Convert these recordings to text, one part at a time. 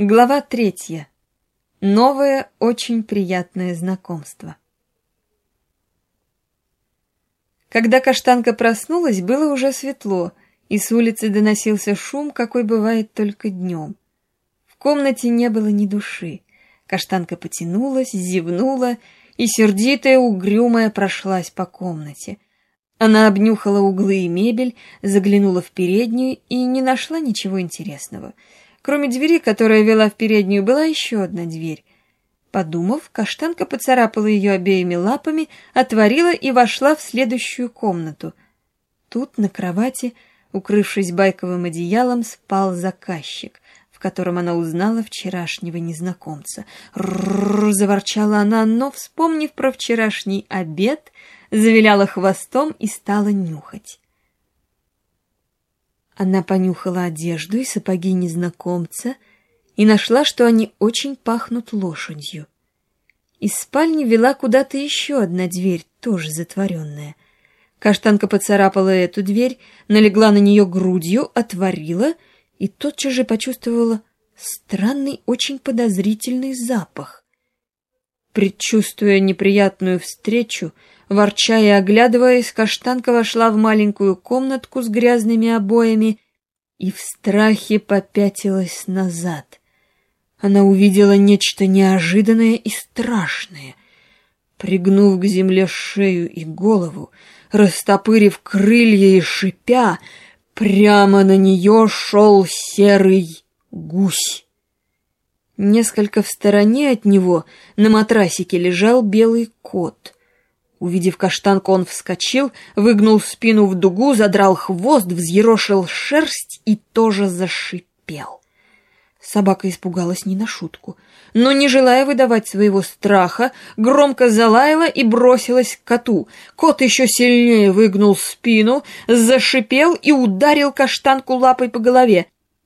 Глава 3. Новое, очень приятное знакомство. Когда Каштанка проснулась, было уже светло, и с улицы доносился шум, какой бывает только днем. В комнате не было ни души. Каштанка потянулась, зевнула, и сердитая, угрюмая прошлась по комнате. Она обнюхала углы и мебель, заглянула в переднюю и не нашла ничего интересного. Кроме двери, которая вела в переднюю, была еще одна дверь. Подумав, Каштанка поцарапала ее обеими лапами, отворила и вошла в следующую комнату. Тут на кровати, укрывшись байковым одеялом, спал заказчик, в котором она узнала вчерашнего незнакомца. «Ррррр!» — заворчала она, но, вспомнив про вчерашний обед, завиляла хвостом и стала нюхать. Она понюхала одежду и сапоги незнакомца и нашла, что они очень пахнут лошадью. Из спальни вела куда-то еще одна дверь, тоже затворенная. Каштанка поцарапала эту дверь, налегла на нее грудью, отворила и тотчас же почувствовала странный, очень подозрительный запах. Предчувствуя неприятную встречу, ворча и оглядываясь, Каштанка вошла в маленькую комнатку с грязными обоями и в страхе попятилась назад. Она увидела нечто неожиданное и страшное. Пригнув к земле шею и голову, растопырив крылья и шипя, прямо на нее шел серый гусь. Несколько в стороне от него на матрасике лежал белый кот. Увидев Каштанку, он вскочил, выгнул спину в дугу, задрал хвост, взъерошил шерсть и тоже зашипел. Собака испугалась не на шутку, но, не желая выдавать своего страха, громко залаяла и бросилась к коту. Кот еще сильнее выгнул спину, зашипел и ударил Каштанку лапой по голове.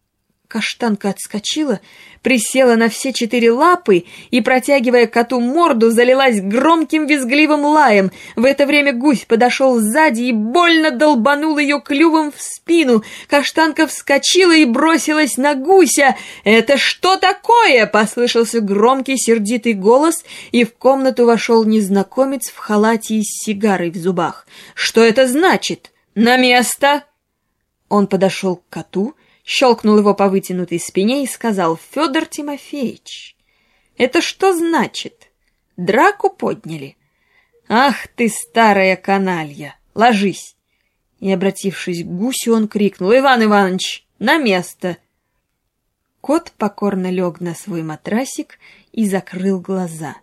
Каштанка отскочила, присела на все 4 лапы и, протягивая коту морду, залилась громким визгливым лаем. В это время гусь подошел сзади и больно долбанул ее клювом в спину. Каштанка вскочила и бросилась на гуся. «Это что такое?» — послышался громкий сердитый голос, и в комнату вошел незнакомец в халате и с сигарой в зубах. «Что это значит? На место!» Он подошел к коту, щелкнул его по вытянутой спине и сказал: «Федор Тимофеевич, это что значит? Драку подняли? Ах ты, старая каналья, ложись!» И, обратившись к гусю, он крикнул: «Иван Иванович, на место!» Кот покорно лег на свой матрасик и закрыл глаза.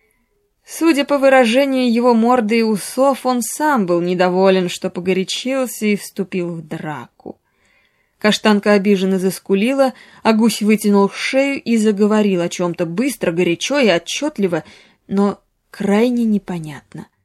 Судя по выражению его морды и усов, он сам был недоволен, что погорячился и вступил в драку. Каштанка обиженно заскулила, а гусь вытянул шею и заговорил о чем-то быстро, горячо и отчетливо, но крайне непонятно.